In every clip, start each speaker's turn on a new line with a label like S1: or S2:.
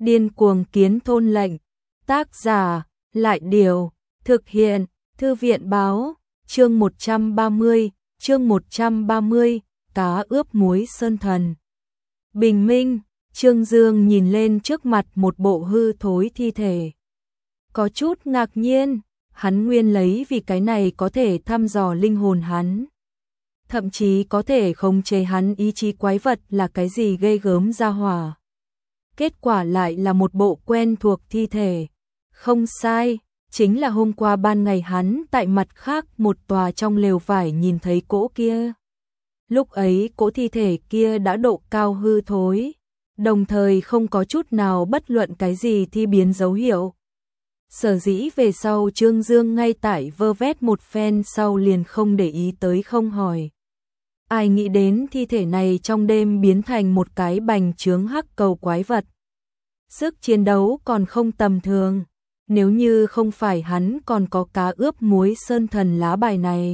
S1: Điên cuồng kiến thôn lệnh. Tác giả, Lại Điều, thực hiện, Thư viện Báo, chương 130, cá ướp muối sơn thần. Bình minh, Trương Dương nhìn lên trước mặt một bộ hư thối thi thể. Có chút ngạc nhiên, hắn nguyên lấy vì cái này có thể thăm dò linh hồn hắn. Thậm chí có thể khống chế hắn ý chí quái vật là cái gì ghê gớm ra hỏa. Kết quả lại là một bộ quen thuộc thi thể. Không sai, chính là hôm qua ban ngày hắn tại mặt khác một tòa trong lều vải nhìn thấy cỗ kia. Lúc ấy cỗ thi thể kia đã độ cao hư thối, đồng thời không có chút nào bất luận cái gì thi biến dấu hiệu. Sở dĩ về sau Trương Dương ngay tại vơ vét một phen sau liền không để ý tới không hỏi. Ai nghĩ đến thi thể này trong đêm biến thành một cái bành trướng hắc cầu quái vật. Sức chiến đấu còn không tầm thường, nếu như không phải hắn còn có cá ướp muối sơn thần lá bài này.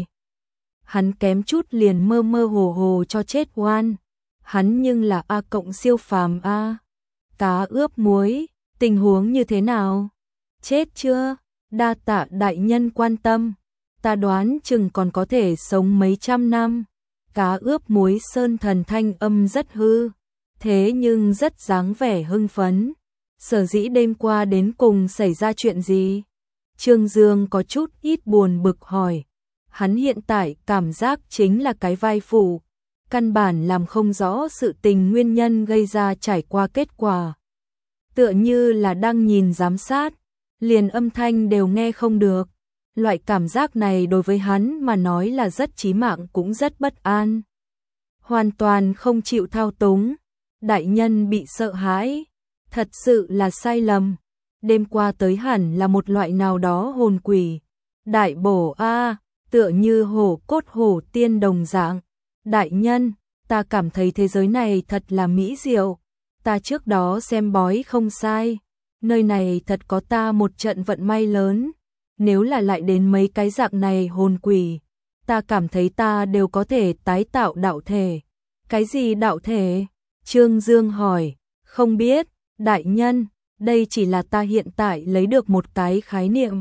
S1: Hắn kém chút liền mơ mơ hồ hồ cho chết oan. Hắn nhưng là A cộng siêu phàm A. Cá ướp muối, tình huống như thế nào? Chết chưa? Đa tạ đại nhân quan tâm. Ta đoán chừng còn có thể sống mấy trăm năm. Cá ướp muối sơn thần thanh âm rất hư, thế nhưng rất dáng vẻ hưng phấn. Sở dĩ đêm qua đến cùng xảy ra chuyện gì? Trương Dương có chút ít buồn bực hỏi. Hắn hiện tại cảm giác chính là cái vai phụ, căn bản làm không rõ sự tình nguyên nhân gây ra trải qua kết quả. Tựa như là đang nhìn giám sát, liền âm thanh đều nghe không được. Loại cảm giác này đối với hắn mà nói là rất chí mạng cũng rất bất an. Hoàn toàn không chịu thao túng, đại nhân bị sợ hãi, thật sự là sai lầm. Đêm qua tới hẳn là một loại nào đó hồn quỷ. Đại bổ a, tựa như hổ cốt hổ tiên đồng dạng. Đại nhân, ta cảm thấy thế giới này thật là mỹ diệu. Ta trước đó xem bói không sai, nơi này thật có ta một trận vận may lớn. Nếu là lại đến mấy cái dạng này hồn quỷ, ta cảm thấy ta đều có thể tái tạo đạo thể. Cái gì đạo thể? Trương Dương hỏi. Không biết, đại nhân, đây chỉ là ta hiện tại lấy được một cái khái niệm.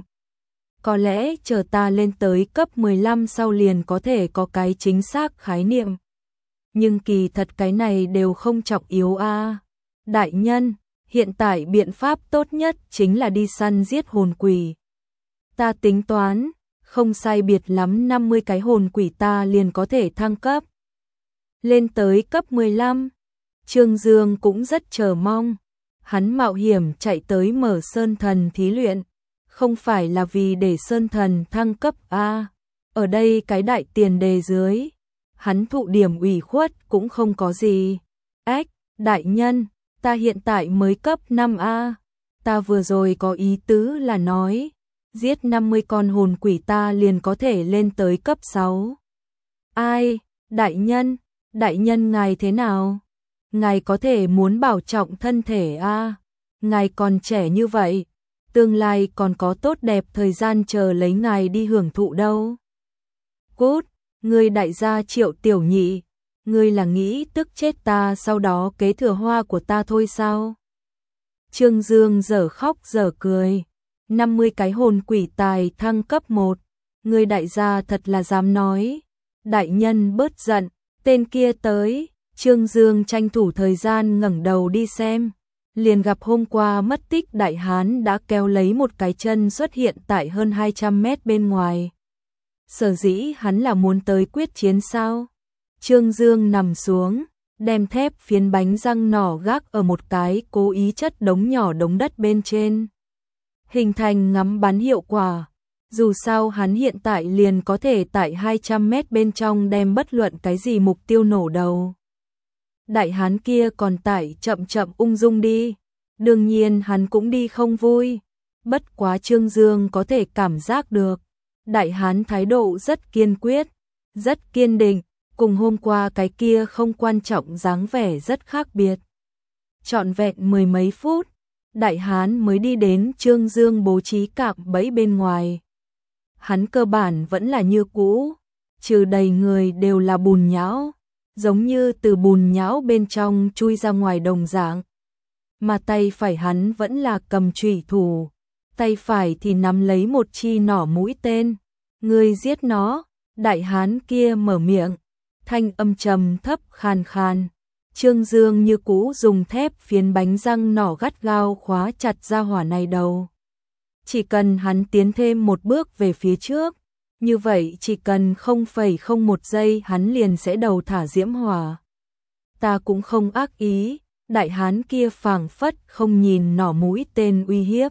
S1: Có lẽ chờ ta lên tới cấp 15 sau liền có thể có cái chính xác khái niệm. Nhưng kỳ thật cái này đều không trọng yếu a. Đại nhân, hiện tại biện pháp tốt nhất chính là đi săn giết hồn quỷ. Ta tính toán, không sai biệt lắm 50 cái hồn quỷ ta liền có thể thăng cấp. Lên tới cấp 15, Trương Dương cũng rất chờ mong. Hắn mạo hiểm chạy tới mở sơn thần thí luyện, không phải là vì để sơn thần thăng cấp A. Ở đây cái đại tiền đề dưới, hắn thụ điểm ủy khuất cũng không có gì. Ách, đại nhân, ta hiện tại mới cấp 5A. Ta vừa rồi có ý tứ là nói, giết 50 con hồn quỷ ta liền có thể lên tới cấp 6. Ai, đại nhân ngài thế nào? Ngài có thể muốn bảo trọng thân thể a, ngài còn trẻ như vậy, tương lai còn có tốt đẹp thời gian chờ lấy ngài đi hưởng thụ đâu. Cút, ngươi đại gia Triệu Tiểu Nhị, ngươi là nghĩ tức chết ta sau đó kế thừa hoa của ta thôi sao? Trương Dương dở khóc dở cười. 50 cái hồn quỷ tài thăng cấp 1, ngươi đại gia thật là dám nói. Đại nhân bớt giận, tên kia tới. Trương Dương tranh thủ thời gian ngẩng đầu đi xem, liền gặp hôm qua mất tích đại hán đã kéo lấy một cái chân xuất hiện tại hơn 200 mét bên ngoài. Sở dĩ hắn là muốn tới quyết chiến sao? Trương Dương nằm xuống, đem thép phiến bánh răng nỏ gác ở một cái cố ý chất đống nhỏ đống đất bên trên. Hình thành ngắm bắn hiệu quả. Dù sao hắn hiện tại liền có thể tại 200 mét bên trong đem bất luận cái gì mục tiêu nổ đầu. Đại hán kia còn tải chậm chậm ung dung đi. Đương nhiên hắn cũng đi không vui. Bất quá Trương Dương có thể cảm giác được. Đại hán thái độ rất kiên quyết, rất kiên định, cùng hôm qua cái kia không quan trọng dáng vẻ rất khác biệt. Trọn vẹn mười mấy phút, đại hán mới đi đến Trương Dương bố trí cạm bẫy bên ngoài. Hắn cơ bản vẫn là như cũ, trừ đầy người đều là bùn nhão, giống như từ bùn nhão bên trong chui ra ngoài đồng dạng. mà tay phải hắn vẫn là cầm chủy thủ, tay phải thì nắm lấy một chi nỏ mũi tên. Ngươi giết nó, đại hán kia mở miệng, thanh âm trầm thấp khàn khàn. Trương Dương như cũ dùng thép phiến bánh răng nỏ gắt gao khóa chặt ra hỏa này đầu. Chỉ cần hắn tiến thêm một bước về phía trước, như vậy chỉ cần 0,01 giây hắn liền sẽ đầu thả diễm hỏa. Ta cũng không ác ý, đại hán kia phảng phất không nhìn nỏ mũi tên uy hiếp.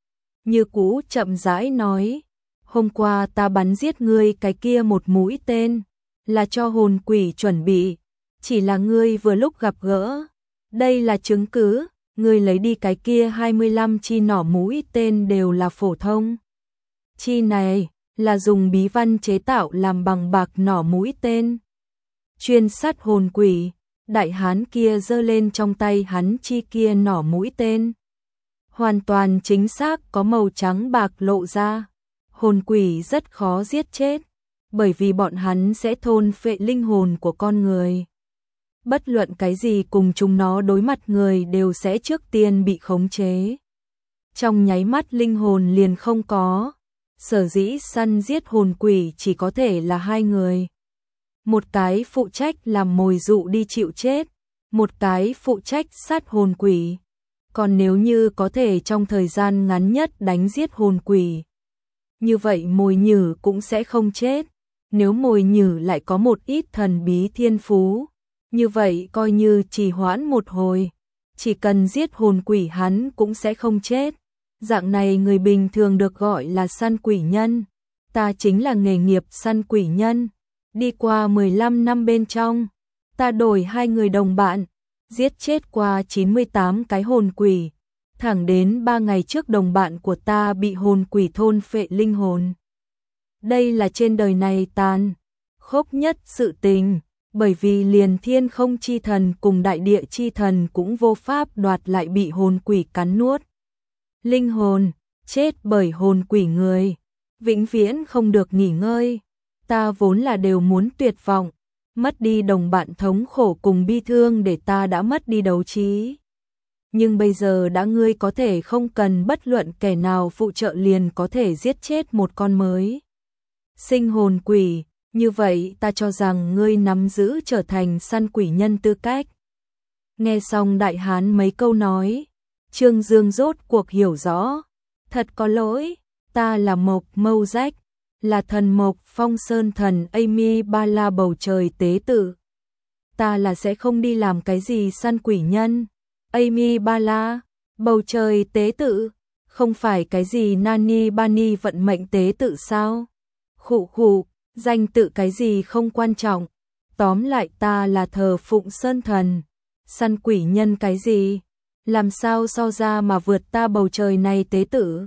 S1: Như cũ chậm rãi nói, hôm qua ta bắn giết ngươi cái kia một mũi tên, là cho hồn quỷ chuẩn bị, chỉ là ngươi vừa lúc gặp gỡ. Đây là chứng cứ, ngươi lấy đi cái kia 25 chi nỏ mũi tên đều là phổ thông. Chi này là dùng bí văn chế tạo làm bằng bạc nỏ mũi tên. Chuyên sát hồn quỷ, đại hán kia giơ lên trong tay hắn chi kia nỏ mũi tên. Hoàn toàn chính xác có màu trắng bạc lộ ra. Hồn quỷ rất khó giết chết, bởi vì bọn hắn sẽ thôn phệ linh hồn của con người. Bất luận cái gì cùng chúng nó đối mặt người đều sẽ trước tiên bị khống chế. Trong nháy mắt linh hồn liền không có. Sở dĩ săn giết hồn quỷ chỉ có thể là hai người. Một cái phụ trách làm mồi dụ đi chịu chết, một cái phụ trách sát hồn quỷ. Còn nếu như có thể trong thời gian ngắn nhất đánh giết hồn quỷ, như vậy mồi nhử cũng sẽ không chết. Nếu mồi nhử lại có một ít thần bí thiên phú, như vậy coi như trì hoãn một hồi, chỉ cần giết hồn quỷ hắn cũng sẽ không chết. Dạng này người bình thường được gọi là săn quỷ nhân. Ta chính là nghề nghiệp săn quỷ nhân. Đi qua 15 năm bên trong, ta đổi 2 người đồng bạn, giết chết qua 98 cái hồn quỷ. Thẳng đến 3 ngày trước đồng bạn của ta bị hồn quỷ thôn phệ linh hồn. Đây là trên đời này tàn khốc nhất sự tình, bởi vì liền thiên không chi thần cùng đại địa chi thần cũng vô pháp đoạt lại bị hồn quỷ cắn nuốt. Linh hồn, chết bởi hồn quỷ người, vĩnh viễn không được nghỉ ngơi. Ta vốn là đều muốn tuyệt vọng, mất đi đồng bạn thống khổ cùng bi thương để ta đã mất đi đấu trí. Nhưng bây giờ đã ngươi có thể không cần bất luận kẻ nào phụ trợ liền có thể giết chết một con mới sinh hồn quỷ, như vậy ta cho rằng ngươi nắm giữ trở thành săn quỷ nhân tư cách. Nghe xong đại hán mấy câu nói, Trương Dương rốt cuộc hiểu rõ. Thật có lỗi, ta là Mộc Mâu Rách, là thần Mộc Phong Sơn thần Amy Ba La bầu trời tế tự. Ta là sẽ không đi làm cái gì săn quỷ nhân. Amy Ba La, bầu trời tế tự, không phải cái gì Nani Bani vận mệnh tế tự sao? Khụ khụ, danh tự cái gì không quan trọng. Tóm lại ta là thờ phụng sơn thần. Săn quỷ nhân cái gì? Làm sao so ra mà vượt ta bầu trời này tế tử?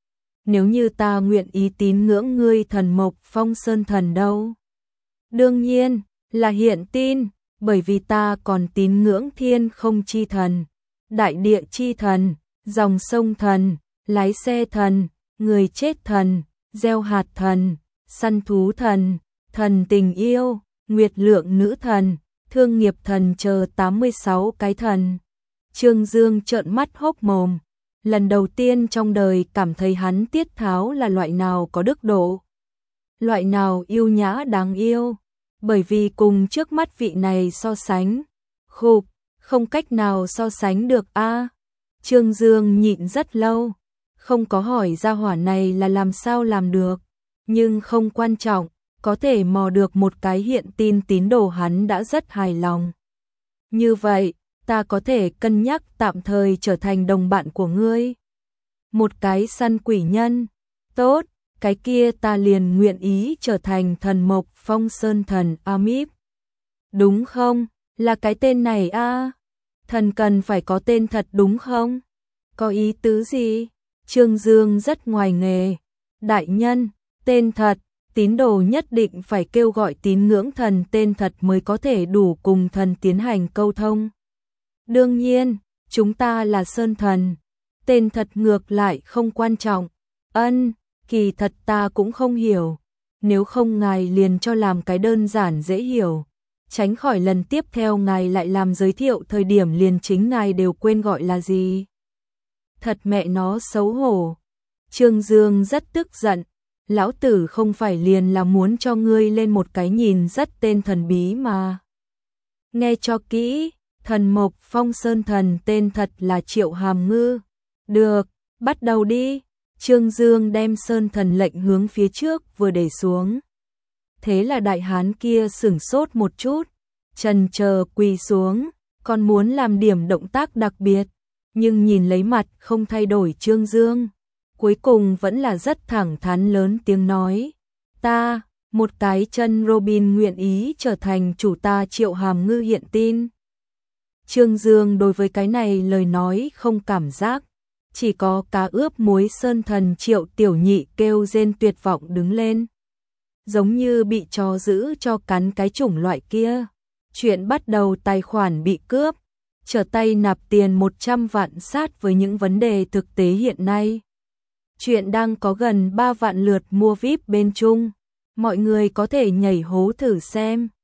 S1: Nếu như ta nguyện ý tín ngưỡng ngươi thần Mộc Phong Sơn thần đâu? Đương nhiên là hiện tin, bởi vì ta còn tín ngưỡng thiên không chi thần, đại địa chi thần, dòng sông thần, lái xe thần, người chết thần, gieo hạt thần, săn thú thần, thần tình yêu, nguyệt lượng nữ thần, thương nghiệp thần chờ 86 cái thần. Trương Dương trợn mắt hốc mồm, lần đầu tiên trong đời cảm thấy hắn tiết tháo là loại nào có đức độ, loại nào yêu nhã đáng yêu, bởi vì cùng trước mắt vị này so sánh, khục, không cách nào so sánh được a. Trương Dương nhịn rất lâu, không có hỏi ra hỏa này là làm sao làm được, nhưng không quan trọng, có thể mò được một cái hiện tin tín đồ hắn đã rất hài lòng. Như vậy, ta có thể cân nhắc tạm thời trở thành đồng bạn của ngươi. Một cái săn quỷ nhân, tốt, cái kia ta liền nguyện ý trở thành thần Mộc Phong Sơn thần Amip. Đúng không? Là cái tên này a. Thần cần phải có tên thật đúng không? Có ý tứ gì? Trương Dương rất ngoài nghề. Đại nhân, tên thật, tín đồ nhất định phải kêu gọi tín ngưỡng thần tên thật mới có thể đủ cùng thần tiến hành câu thông. Đương nhiên, chúng ta là Sơn thần, tên thật ngược lại không quan trọng. Kỳ thật ta cũng không hiểu, nếu không ngài liền cho làm cái đơn giản dễ hiểu. tránh khỏi lần tiếp theo ngài lại làm giới thiệu thời điểm liền chính ngài đều quên gọi là gì. Thật mẹ nó xấu hổ. Trương Dương rất tức giận, lão tử không phải liền là muốn cho ngươi lên một cái nhìn rất tên thần bí mà. Nghe cho kỹ, thần mộc Phong Sơn Thần tên thật là Triệu Hàm Ngư. Được, bắt đầu đi. Trương Dương đem Sơn Thần lệnh hướng phía trước vừa để xuống. Thế là đại hán kia sửng sốt một chút, chần chờ quỳ xuống, còn muốn làm điểm động tác đặc biệt, nhưng nhìn lấy mặt không thay đổi Trương Dương, cuối cùng vẫn là rất thẳng thắn lớn tiếng nói, ta, một cái chân Robin nguyện ý trở thành chủ ta Triệu Hàm Ngư hiện tin. Trương Dương đối với cái này lời nói không cảm giác, chỉ có cá ướp muối Sơn Thần Triệu Tiểu Nhị kêu rên tuyệt vọng đứng lên. Giống như bị chó giữ cho cắn cái chủng loại kia. Chuyện bắt đầu tài khoản bị cướp, trở tay nạp tiền 100 vạn sát với những vấn đề thực tế hiện nay. Chuyện đang có gần 3 vạn lượt mua VIP bên Trung. Mọi người có thể nhảy hố thử xem.